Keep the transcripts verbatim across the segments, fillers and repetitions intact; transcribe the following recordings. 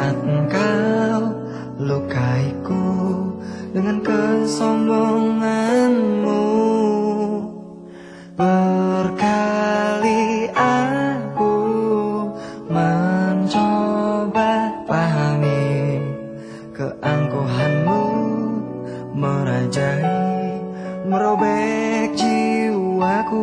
saat engkau lukaiku dengan kesombonganmu. Berkali aku mencoba pahami keangkuhanmu, merajai, merobek jiwaku.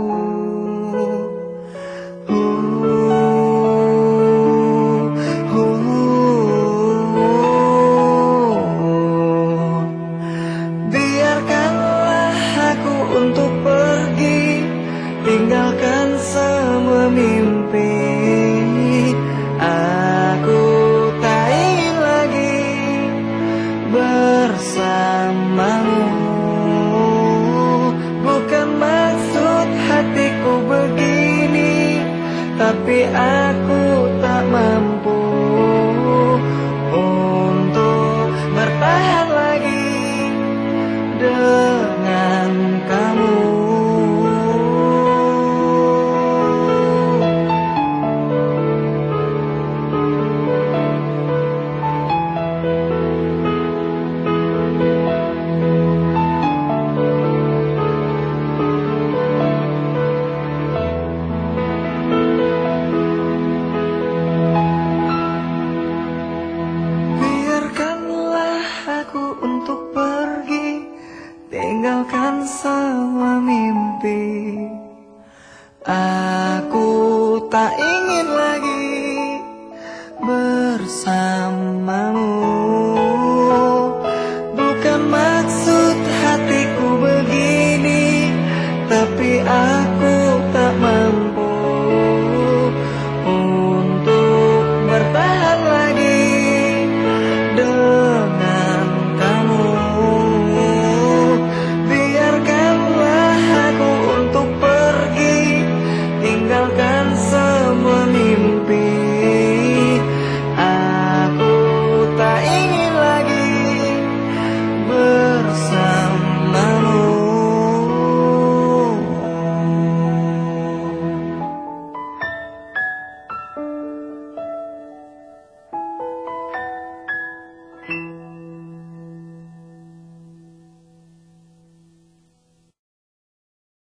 Untuk pergi, tinggalkan semua mimpi. Aku tak ingin lagi bersamamu. Bukan maksud hatiku begini, tapi aku tak mampu untuk bertahan lagi dengan kamu. Biarkanlah aku untuk pergi, tinggalkan semua mimpi. Aku tak ingin lagi bersamamu.